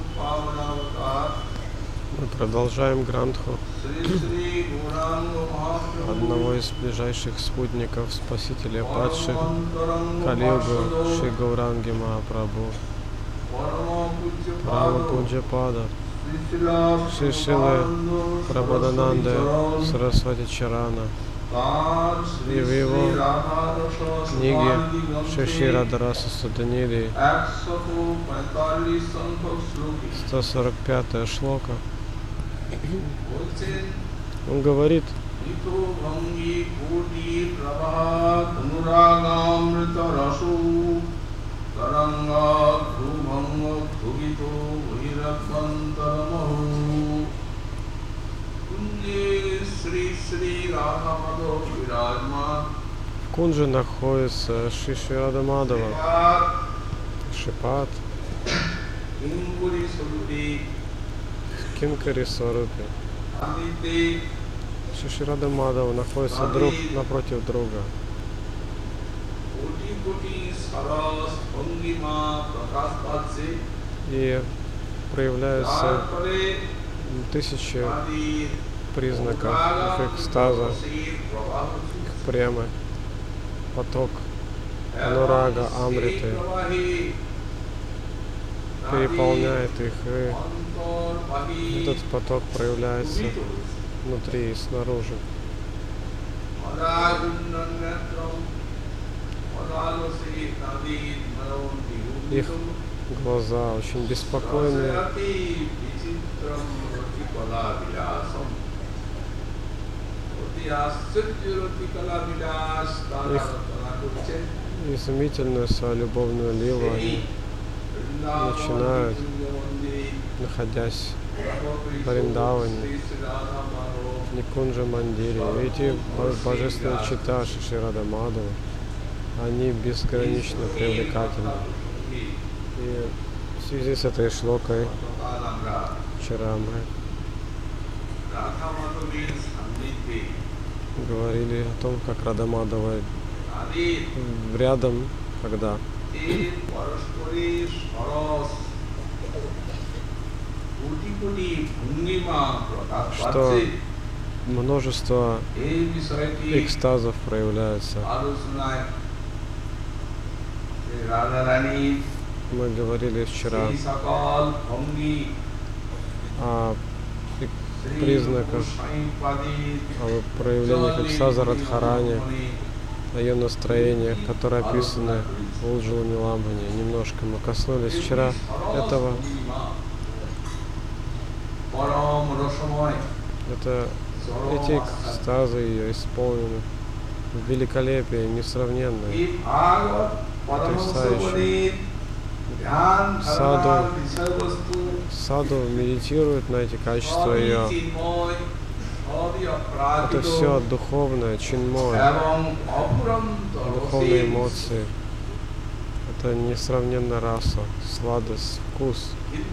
Мы продолжаем Грантху, одного из ближайших спутников Спасителя падших, Кали-югу, Шри Гауранги Махапрабху, Парама Пуджапада, Шри Шилы Прабодхананды Сарасвати Чарана и в его книге Шри Радараса Суданили 145 шлока. Он говорит: в Кунже находится Шри Шри Рада Мадхава, Шипат, Кинкари Сварупи. Шри Шри Рада Мадхава находится друг напротив друга. И проявляются тысячи признаков их экстаза, их премы, поток анурага, амриты переполняет их, и этот поток проявляется внутри и снаружи. Их глаза очень беспокойные. Их изумительную свою любовную лилу они начинают, находясь в Вриндаване, в Никунджа Мандире. Эти божественные чита Шри Шри Рада Мадхава, они безгранично привлекательны. И в связи с этой шлокой вчера мы говорили о том, как Рада Мадхава рядом, когда что множество экстазов проявляется. Мы говорили вчера о признаках, о проявлениях экстаза Радхарани, о ее настроениях, которые описаны в Уджвала Ламбане. Немножко мы коснулись вчера этого. Эти экстазы ее исполнены в великолепии несравненное, потрясающее. Саду медитирует на эти качества ее. Это все духовное, чинмое, духовные эмоции. Это несравненная раса, сладость, вкус.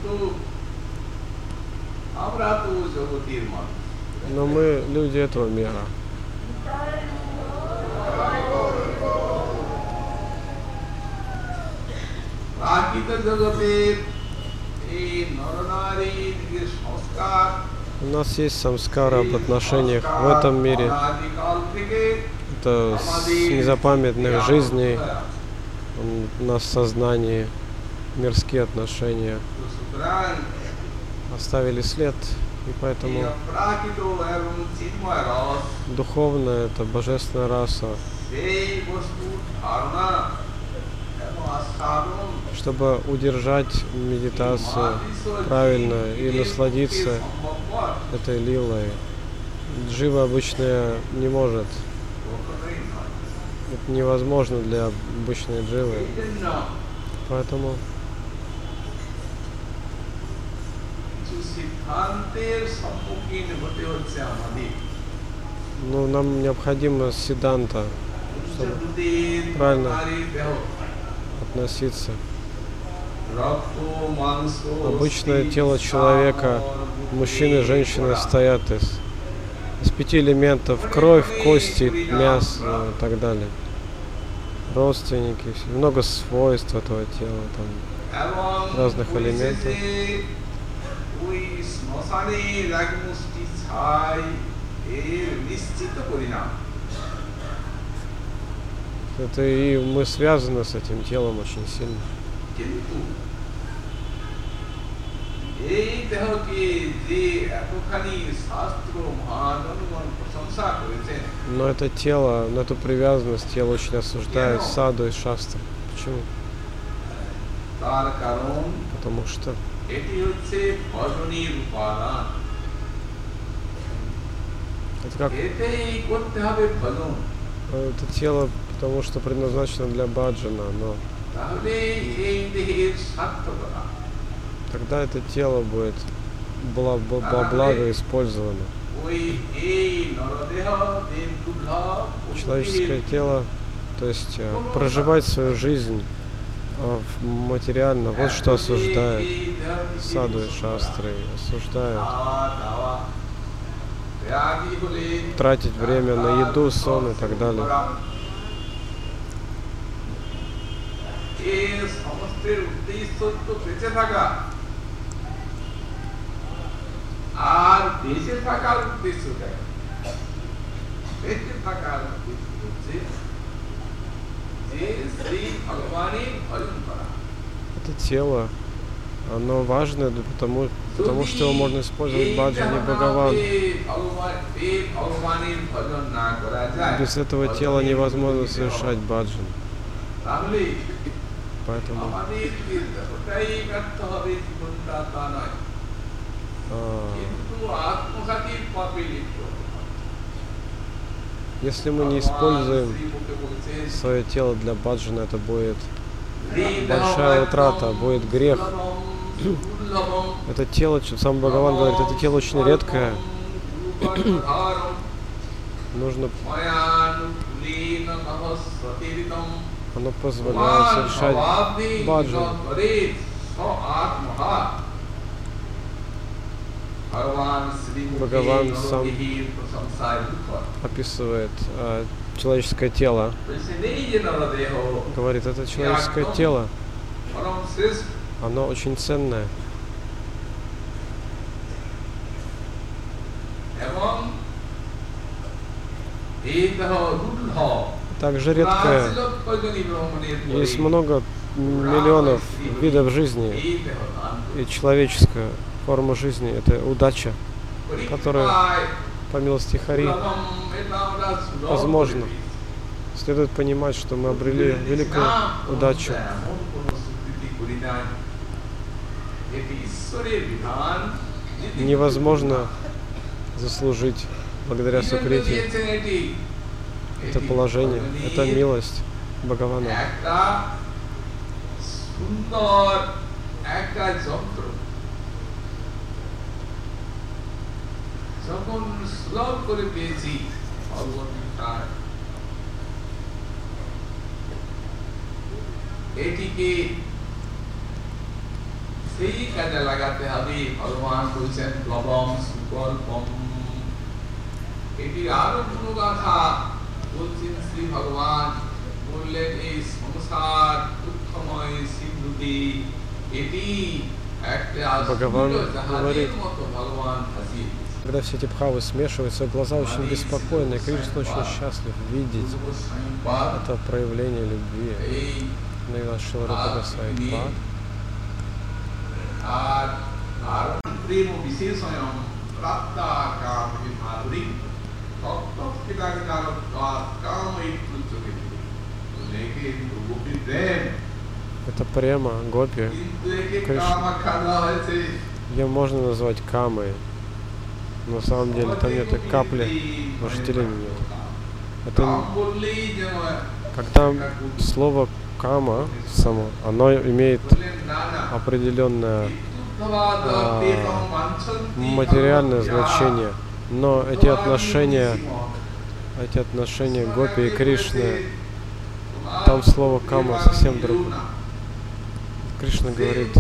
Но мы люди этого мира. У нас есть самскара об отношениях в этом мире. Это с незапамятных жизней у нас в сознании мирские отношения оставили след, и поэтому духовная, это божественная раса. Чтобы удержать медитацию правильно и насладиться этой лилой, джива обычная не может. Это невозможно для обычной дживы. Поэтому нам необходимо сиддханта, чтобы правильно относиться. Обычное тело человека, мужчины и женщины, состоят из 5 элементов: кровь, кости, мясо и так далее. Родственники, много свойств этого тела, там разных элементов. Это и мы связаны с этим телом очень сильно. Но это тело, на эту привязанность тело очень осуждает саду и шастры. Почему? Потому что это как это тело, потому что предназначено для баджана, но тогда это тело будет благо использовано. Человеческое тело, то есть проживать свою жизнь материально, вот что осуждает саду и шастры, осуждает тратить время на еду, сон и так далее. Это тело, оно важное, потому что его можно использовать в баджане Бхагаван. Без этого тела невозможно совершать баджан. Поэтому если мы не используем свое тело для баджана, это будет большая утрата, будет грех. Это тело, сам Бхагаван говорит, это тело очень редкое. Нужно, оно позволяет совершать баджан. Бхагаван сам описывает человеческое тело. Говорит, это человеческое тело. Оно очень ценное. Также редкое. Есть много миллионов видов жизни. И человеческая форма жизни — это удача, которая, по милости Хари, возможно. Следует понимать, что мы обрели великую удачу. Невозможно заслужить благодаря Сукрити это положение, это милость Бхагавана. Бхагаван говорит, когда все эти бхавы смешиваются, глаза очень беспокойные, Кришна очень счастлив видеть это проявление любви. Наила Шилара Бхагасай Пад. Это према, гопи, Кришна. Ее можно назвать камой. На самом деле там нет капли вожделения. Это когда слово кама само, оно имеет определенное материальное значение, но эти отношения гопи и Кришны, там слово кама совсем другое. Кришна говорит,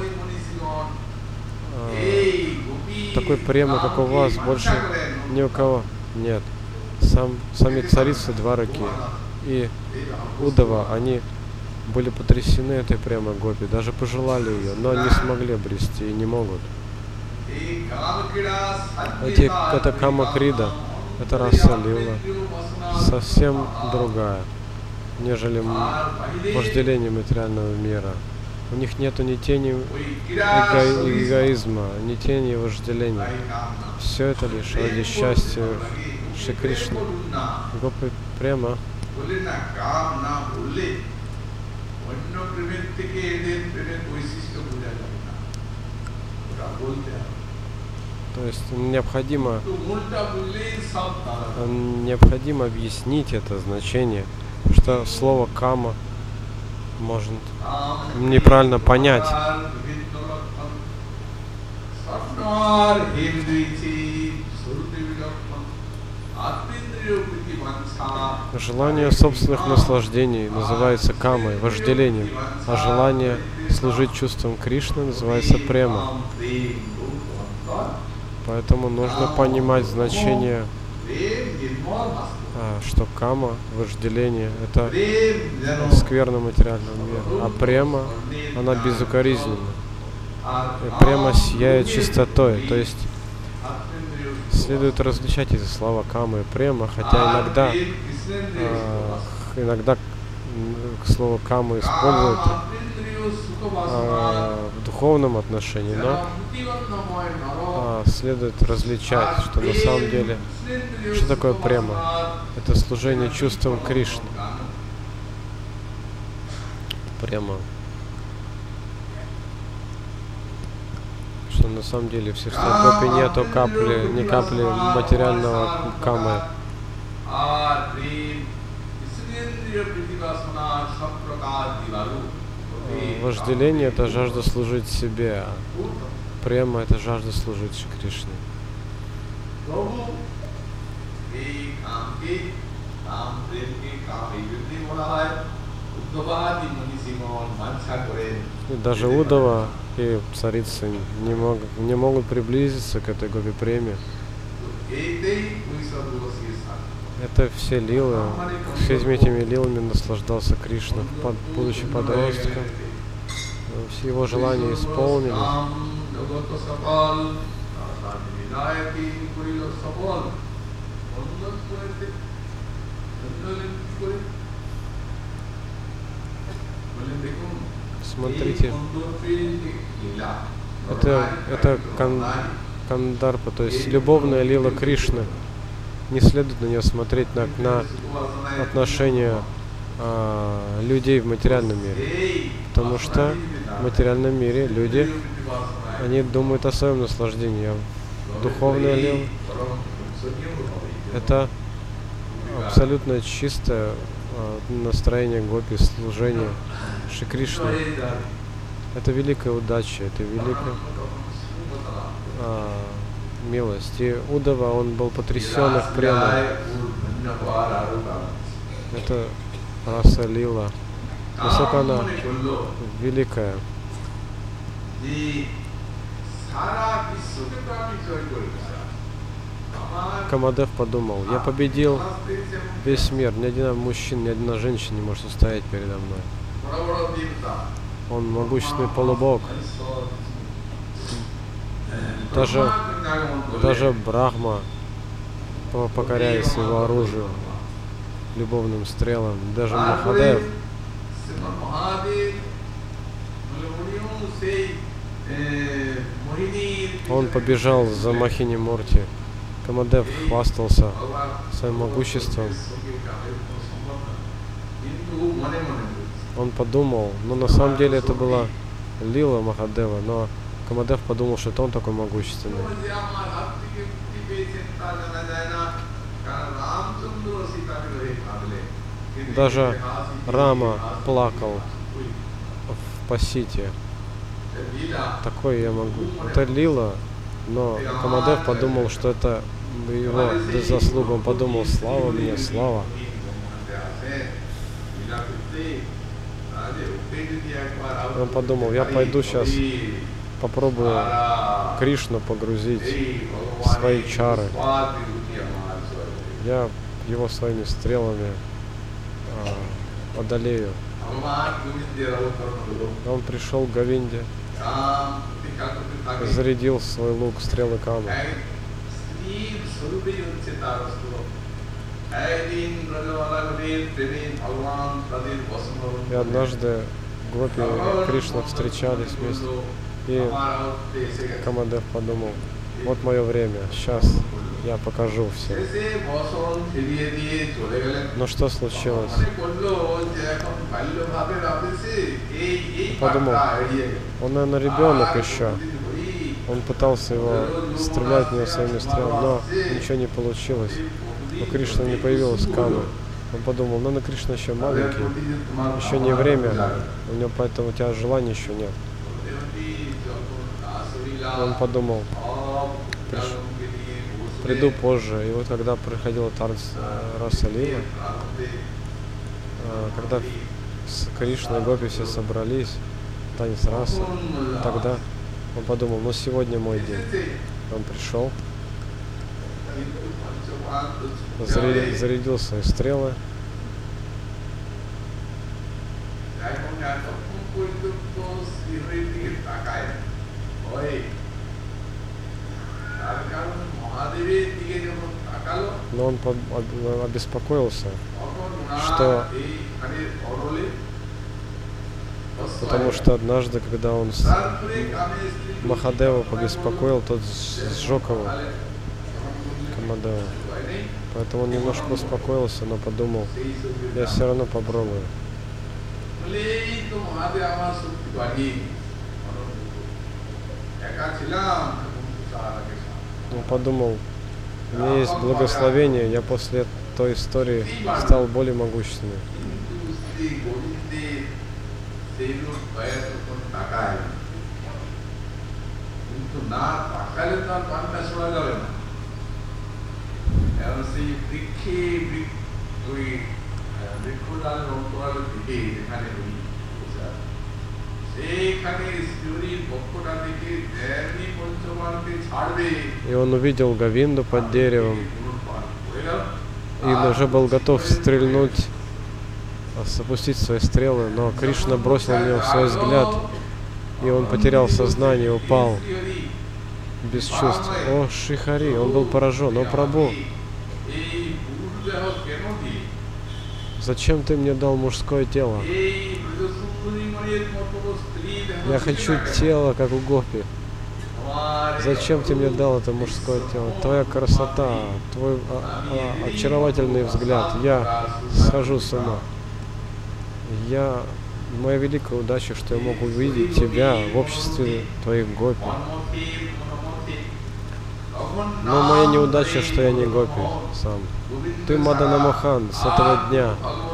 такой премы, как у вас, больше ни у кого нет. Сами царицы Двараки и Удава, они были потрясены этой прямо гопи, даже пожелали ее, но не смогли обрести и не могут. Это Кама Крида, это раса лила, совсем другая, нежели вожделение материального мира. У них нету ни тени эгоизма, ни тени вожделения. Все это лишь ради счастья Шри Кришны. Гопи прямо. То есть необходимо объяснить это значение, что слово кама можно неправильно понять. Желание собственных наслаждений называется камой, вожделением, а желание служить чувствам Кришны называется према. Поэтому нужно понимать значение, что кама, вожделение, это скверно материального мира, а према, она безукоризненна. И према сияет чистотой, то есть следует различать эти слова кама и према, хотя иногда слово кама используют в духовном отношении, но следует различать, что на самом деле, что такое према? Это служение чувствам Кришны. Према. Что на самом деле в сердце гопи нету ни капли материального камы. Вожделение — это жажда служить себе, а према — это жажда служить Шри Кришне. И даже Удава и царицы не могут приблизиться к этой гопи преме. Это все лилы, всеми этими лилами наслаждался Кришна, будучи подростком. Все его желания исполнились. Смотрите, это кандарпа, то есть любовная лила Кришны. Не следует на нее смотреть на отношения людей в материальном мире, потому что в материальном мире люди, они думают о своем наслаждении, а духовная лила — это абсолютно чистое настроение гопи, служение Шри Кришне. Это великая удача, это великая милость. И Удава, он был потрясен их премой. Это раса лила. Насколько она великая. Камадев подумал: я победил весь мир, ни один мужчина, ни одна женщина не может устоять передо мной. Он могущественный полубог. Даже Брахма покоряется его оружию, любовным стрелам. Даже Махадев. Он побежал за Махини Мурти. Камадев хвастался своим могуществом. Он подумал, но на самом деле это была лила Махадева, но Камадев подумал, что это он такой могущественный. Даже Рама плакал в Пасите. Такой я могу. Это лила, но Камадев подумал, что это его заслуга. Он подумал: слава мне, слава. Он подумал: я пойду сейчас попробую Кришну погрузить в свои чары. Я его своими стрелами одолею. Он пришел к Говинде, зарядил свой лук, стрелы Камы. И однажды гопи и Кришна встречались вместе, и Камадев подумал: вот мое время, сейчас я покажу всем. Но что случилось? Подумал, он, наверное, ребенок еще. Он пытался его стрелять в него своими стрелами, но ничего не получилось. У Кришны не появилась Камы. Он подумал, наверное, Кришна еще маленький, еще не время, у него поэтому у тебя желания еще нет. Он подумал, приду позже. И вот когда приходила Раса Лила, когда с Кришной и Гопи все собрались, танец раса, тогда он подумал, ну сегодня мой день. Он пришел, зарядил свои стрелы. Но он обеспокоился, что потому что однажды, когда он Махадева побеспокоил, тот сжег его, Камадева. Поэтому он немножко успокоился, но подумал, я все равно попробую. Он подумал, у меня есть благословение, я после той истории стал более могущественным. И он увидел Говинду под деревом и уже был готов стрельнуть, запустить свои стрелы, но Кришна бросил на него свой взгляд, и он потерял сознание, упал без чувств. О, Шрихари, он был поражен. О, Прабху, зачем ты мне дал мужское тело? Я хочу тело, как у Гопи. Зачем ты мне дал это мужское тело? Твоя красота, твой очаровательный взгляд. Я схожу с ума. Моя великая удача, что я мог увидеть тебя в обществе твоих Гопи. Но моя неудача, что я не Гопи сам. Ты Мадана Мохан с этого дня.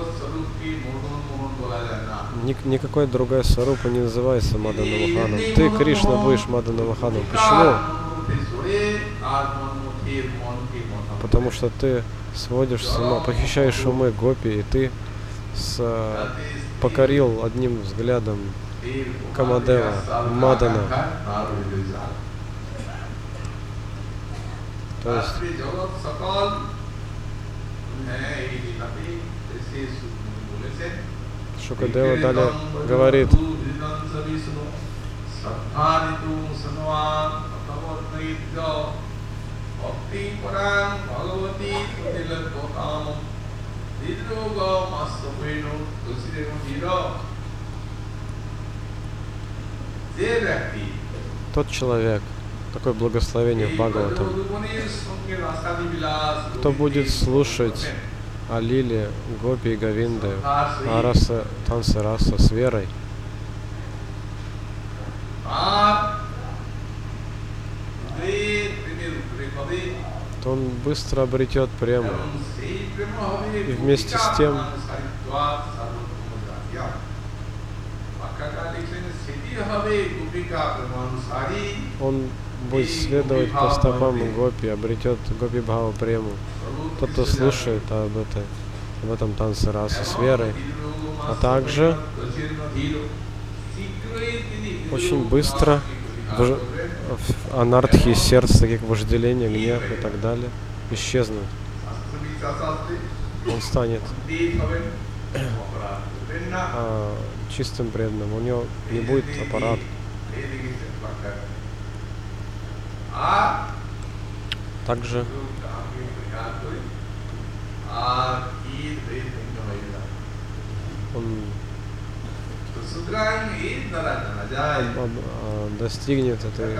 Никакой другая сварупа не называется Мадана Моханом. Ты, Кришна, будешь Мадана Моханом. Почему? Потому что ты сводишь с ума, похищаешь умы Гопи, и ты покорил одним взглядом Камадева, Мадана. То есть Шукадева далее говорит, тот человек, такое благословение в Бхагаватам, кто будет слушать о лиле Гопи и Говинды, о расе танце раса с верой, то он быстро обретет прему. И вместе с тем он будет следовать по стопам Гопи, обретет Гопи Бхава прему. Тот, кто слушает об этом танце расы с верой, а также очень быстро анартхи сердца, такие как вожделение, гнев и так далее, исчезнут. Он станет чистым преданным, у него не будет аппарат. Также он достигнет этой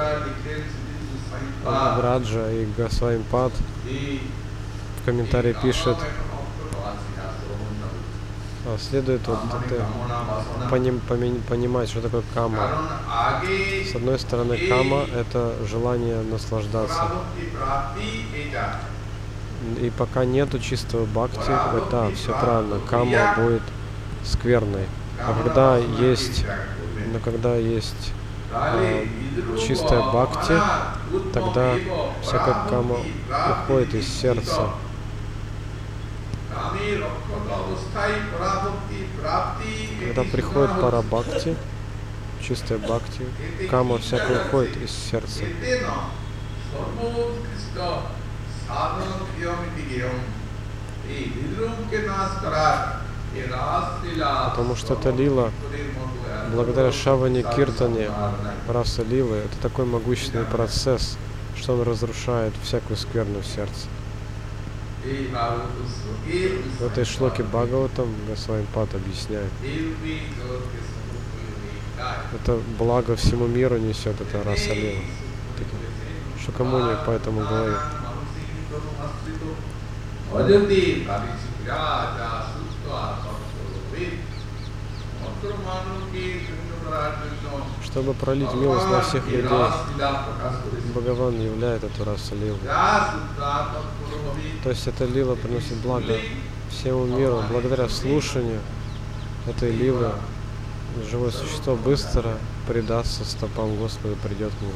Браджа, и Госвамипад в комментарии пишет, следует вот понимать, что такое кама. С одной стороны, кама — это желание наслаждаться. И пока нету чистого бхакти, да, все правильно, кама будет скверной. А когда есть чистая бхакти, тогда всякая кама уходит из сердца. Когда приходит пара бхакти, чистая бхакти, кама всякая уходит из сердца. Потому что это лила, благодаря Шаване Киртане, раса лилы, это такой могущественный процесс, что он разрушает всякую скверну в сердце. В этой шлоке Бхагаватам Госвамипад объясняет. Это благо всему миру несет, это раса лила. Шукамуни поэтому говорит. Чтобы пролить милость на всех людей, Бхагаван являет эту расу лилу. То есть эта лила приносит благо всему миру. Благодаря слушанию этой лилы живое существо быстро предастся стопам Господа, придет к нему.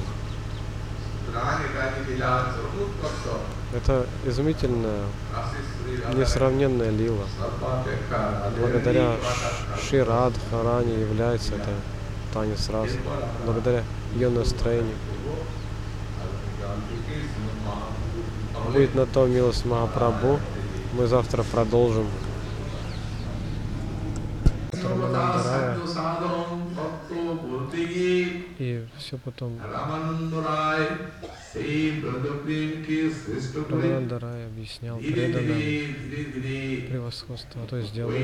Это изумительная, несравненная лила. Благодаря Шри Радха Рани является это танец расы. Благодаря ее настроению. Будет на то милость Махапрабху. Мы завтра продолжим. И все потом Рамананда Рай объяснял преданным превосходство, то есть дело.